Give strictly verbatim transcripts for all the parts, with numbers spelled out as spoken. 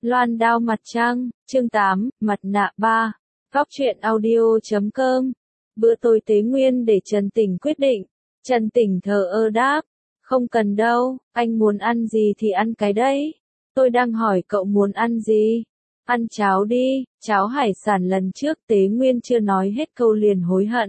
Loan đao mặt trăng, chương tám, mặt nạ ba. Góc truyện audio chấm com. Bữa tối Tế Nguyên để Trần Tỉnh quyết định. Trần Tỉnh thờ ơ đáp. Không cần đâu, anh muốn ăn gì thì ăn cái đấy. Tôi đang hỏi cậu muốn ăn gì? Ăn cháo đi, cháo hải sản lần trước Tế Nguyên chưa nói hết câu liền hối hận.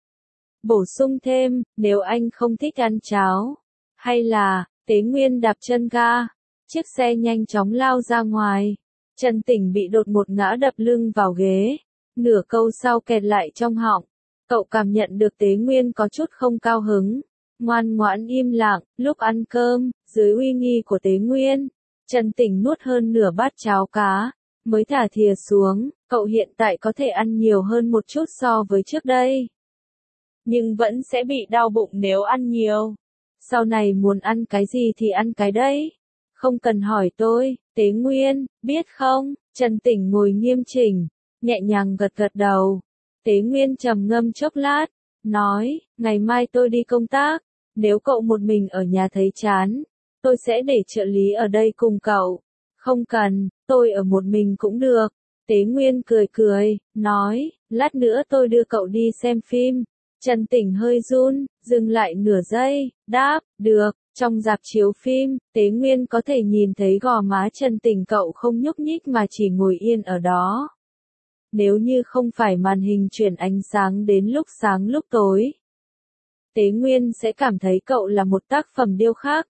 Bổ sung thêm, nếu anh không thích ăn cháo. Hay là, Tế Nguyên đạp chân ga. Chiếc xe nhanh chóng lao ra ngoài. Trần Tỉnh bị đột một ngã đập lưng vào ghế. Nửa câu sau kẹt lại trong họng. Cậu cảm nhận được Tế Nguyên có chút không cao hứng. Ngoan ngoãn im lặng, lúc ăn cơm, dưới uy nghi của Tế Nguyên. Trần Tỉnh nuốt hơn nửa bát cháo cá. Mới thả thìa xuống, cậu hiện tại có thể ăn nhiều hơn một chút so với trước đây. Nhưng vẫn sẽ bị đau bụng nếu ăn nhiều. Sau này muốn ăn cái gì thì ăn cái đấy. Không cần hỏi tôi, Tế Nguyên, biết không? Trần Tỉnh ngồi nghiêm chỉnh, nhẹ nhàng gật gật đầu. Tế Nguyên trầm ngâm chốc lát, nói, ngày mai tôi đi công tác, nếu cậu một mình ở nhà thấy chán, tôi sẽ để trợ lý ở đây cùng cậu. Không cần, tôi ở một mình cũng được. Tế Nguyên cười cười, nói, lát nữa tôi đưa cậu đi xem phim. Trần Tỉnh hơi run, dừng lại nửa giây, đáp, được. Trong rạp chiếu phim, Tế Nguyên có thể nhìn thấy gò má Trần Tỉnh cậu không nhúc nhích mà chỉ ngồi yên ở đó. Nếu như không phải màn hình chuyển ánh sáng đến lúc sáng lúc tối, Tế Nguyên sẽ cảm thấy cậu là một tác phẩm điêu khắc.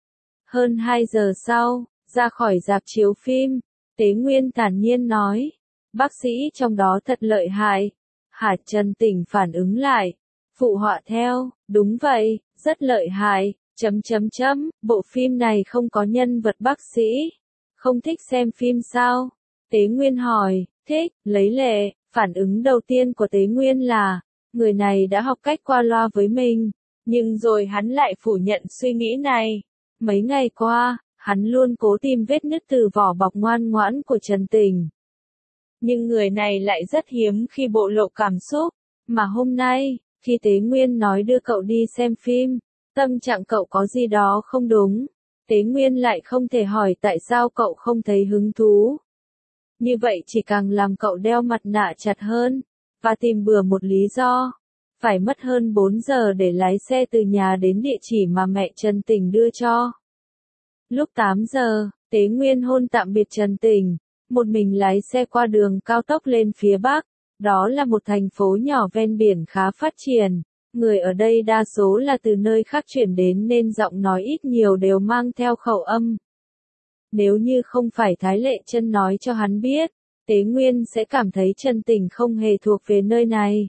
Hơn hai giờ sau, ra khỏi rạp chiếu phim, Tế Nguyên thản nhiên nói, bác sĩ trong đó thật lợi hại. Hả? Trần Tỉnh phản ứng lại, phụ họa theo, đúng vậy, rất lợi hại. Chấm chấm chấm, bộ phim này không có nhân vật bác sĩ. Không thích xem phim sao? Tế Nguyên hỏi, thích, lấy lệ. Phản ứng đầu tiên của Tế Nguyên là, người này đã học cách qua loa với mình. Nhưng rồi hắn lại phủ nhận suy nghĩ này. Mấy ngày qua, hắn luôn cố tìm vết nứt từ vỏ bọc ngoan ngoãn của Trần Tỉnh. Nhưng người này lại rất hiếm khi bộ lộ cảm xúc. Mà hôm nay, khi Tế Nguyên nói đưa cậu đi xem phim, tâm trạng cậu có gì đó không đúng. Tế Nguyên lại không thể hỏi tại sao cậu không thấy hứng thú. Như vậy chỉ càng làm cậu đeo mặt nạ chặt hơn, và tìm bừa một lý do. Phải mất hơn bốn giờ để lái xe từ nhà đến địa chỉ mà mẹ Trần Tỉnh đưa cho. Lúc tám giờ, Tế Nguyên hôn tạm biệt Trần Tỉnh, một mình lái xe qua đường cao tốc lên phía Bắc. Đó là một thành phố nhỏ ven biển khá phát triển. Người ở đây đa số là từ nơi khác chuyển đến nên giọng nói ít nhiều đều mang theo khẩu âm. Nếu như không phải Thái Lệ Chân nói cho hắn biết, Tế Nguyên sẽ cảm thấy Trần Tỉnh không hề thuộc về nơi này.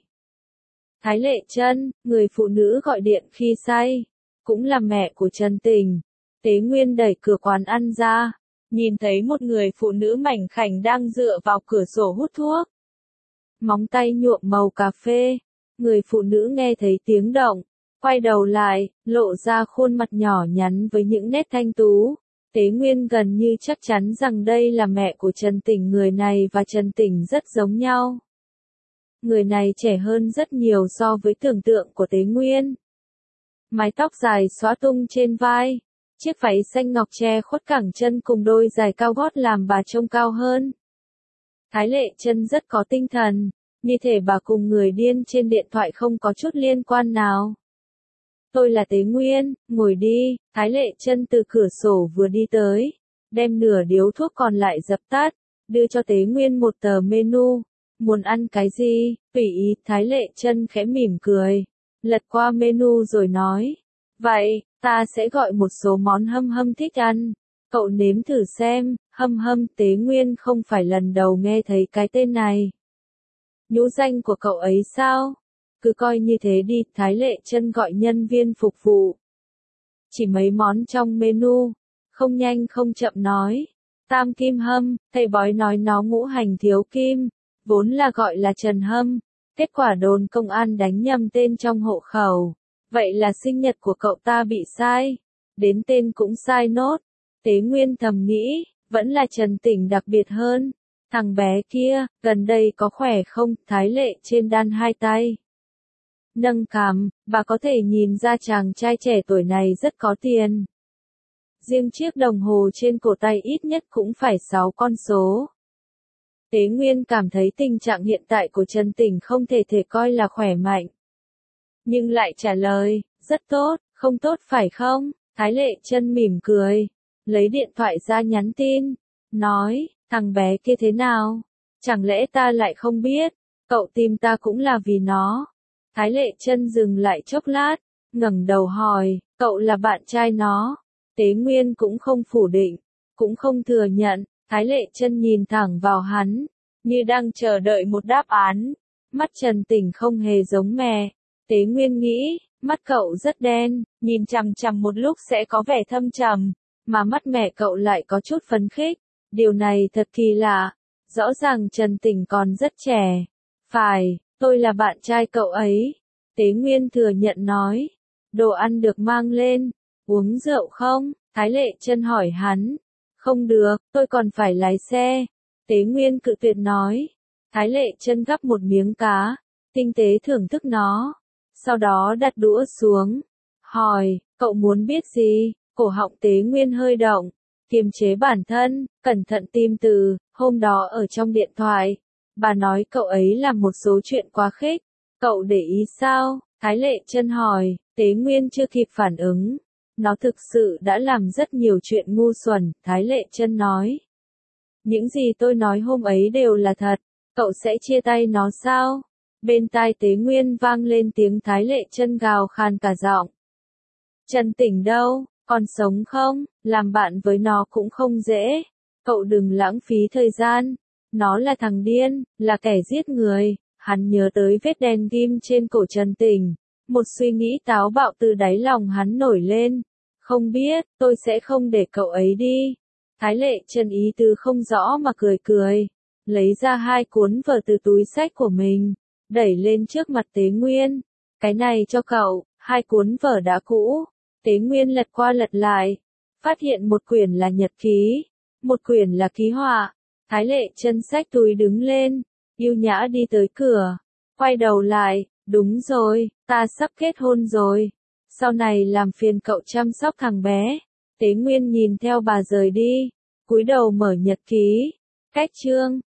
Thái Lệ Chân, người phụ nữ gọi điện khi say, cũng là mẹ của Trần Tỉnh. Tế Nguyên đẩy cửa quán ăn ra, nhìn thấy một người phụ nữ mảnh khảnh đang dựa vào cửa sổ hút thuốc. Móng tay nhuộm màu cà phê. Người phụ nữ nghe thấy tiếng động, quay đầu lại, lộ ra khuôn mặt nhỏ nhắn với những nét thanh tú. Tế Nguyên gần như chắc chắn rằng đây là mẹ của Trần Tỉnh. Người này và Trần Tỉnh rất giống nhau. Người này trẻ hơn rất nhiều so với tưởng tượng của Tế Nguyên. Mái tóc dài xõa tung trên vai, chiếc váy xanh ngọc che khuất cẳng chân cùng đôi giày cao gót làm bà trông cao hơn. Thái Lệ Chân rất có tinh thần. Như thể bà cùng người điên trên điện thoại không có chút liên quan nào. Tôi là Tế Nguyên, ngồi đi. Thái Lệ Chân từ cửa sổ vừa đi tới, đem nửa điếu thuốc còn lại dập tắt, đưa cho Tế Nguyên một tờ menu. Muốn ăn cái gì? Tùy ý. Thái Lệ Chân khẽ mỉm cười, lật qua menu rồi nói, vậy, ta sẽ gọi một số món Hâm Hâm thích ăn. Cậu nếm thử xem. Hâm Hâm. Tế Nguyên không phải lần đầu nghe thấy cái tên này. Nhũ danh của cậu ấy sao? Cứ coi như thế đi. Thái Lệ Chân gọi nhân viên phục vụ. Chỉ mấy món trong menu, không nhanh không chậm nói. Tam kim hâm. Thầy bói nói nó ngũ hành thiếu kim, vốn là gọi là Trần Hâm. Kết quả đồn công an đánh nhầm tên trong hộ khẩu. Vậy là sinh nhật của cậu ta bị sai. Đến tên cũng sai nốt. Tế Nguyên thầm nghĩ, vẫn là Trần Tỉnh đặc biệt hơn. Thằng bé kia, gần đây có khỏe không? Thái Lệ trên đan hai tay, nâng cằm, bà có thể nhìn ra chàng trai trẻ tuổi này rất có tiền. riêng chiếc đồng hồ trên cổ tay ít nhất cũng phải sáu con số. Tế Nguyên cảm thấy tình trạng hiện tại của Trần Tình không thể thể coi là khỏe mạnh. Nhưng lại trả lời, rất tốt, không tốt phải không? Thái Lệ Chân mỉm cười, lấy điện thoại ra nhắn tin, nói, thằng bé kia thế nào? Chẳng lẽ ta lại không biết, cậu tìm ta cũng là vì nó. Thái Lệ Chân dừng lại chốc lát, ngẩng đầu hỏi, cậu là bạn trai nó? Tế Nguyên cũng không phủ định, cũng không thừa nhận, Thái Lệ Chân nhìn thẳng vào hắn, như đang chờ đợi một đáp án. Mắt Trần Tình không hề giống mẹ. Tế Nguyên nghĩ, mắt cậu rất đen, nhìn chằm chằm một lúc sẽ có vẻ thâm trầm, mà mắt mẹ cậu lại có chút phấn khích. Điều này thật kỳ lạ, rõ ràng Trần Tình còn rất trẻ. Phải, tôi là bạn trai cậu ấy. Tế Nguyên thừa nhận nói, đồ ăn được mang lên, uống rượu không? Thái Lệ Chân hỏi hắn. Không được, tôi còn phải lái xe. Tế Nguyên cự tuyệt nói. Thái Lệ Chân gắp một miếng cá, tinh tế thưởng thức nó. Sau đó đặt đũa xuống. Hỏi, cậu muốn biết gì? Cổ họng Tế Nguyên hơi động. Kiềm chế bản thân, cẩn thận tìm từ. Hôm đó ở trong điện thoại, bà nói cậu ấy làm một số chuyện quá khích. Cậu để ý sao? Thái Lệ Chân hỏi. Tế Nguyên chưa kịp phản ứng. Nó thực sự đã làm rất nhiều chuyện ngu xuẩn, Thái Lệ Chân nói. Những gì tôi nói hôm ấy đều là thật. Cậu sẽ chia tay nó sao? Bên tai Tế Nguyên vang lên tiếng Thái Lệ Chân gào khan cả giọng. Trần Tình đâu? Còn sống không? Làm bạn với nó cũng không dễ. Cậu đừng lãng phí thời gian. Nó là thằng điên, là kẻ giết người. Hắn nhớ tới vết đen ghim trên cổ Trần Tình. Một suy nghĩ táo bạo từ đáy lòng hắn nổi lên. Không biết, tôi sẽ không để cậu ấy đi. Thái Lệ Chân ý tứ không rõ mà cười cười. Lấy ra hai cuốn vở từ túi xách của mình. Đẩy lên trước mặt Tế Nguyên. Cái này cho cậu, hai cuốn vở đã cũ. Tế Nguyên lật qua lật lại. Phát hiện một quyển là nhật ký. Một quyển là ký họa. Thái Lệ Chân xách túi đứng lên. Yêu nhã đi tới cửa. Quay đầu lại. Đúng rồi, ta sắp kết hôn rồi. Sau này làm phiền cậu chăm sóc thằng bé. Tế Nguyên nhìn theo bà rời đi. Cúi đầu mở nhật ký. Cách chương.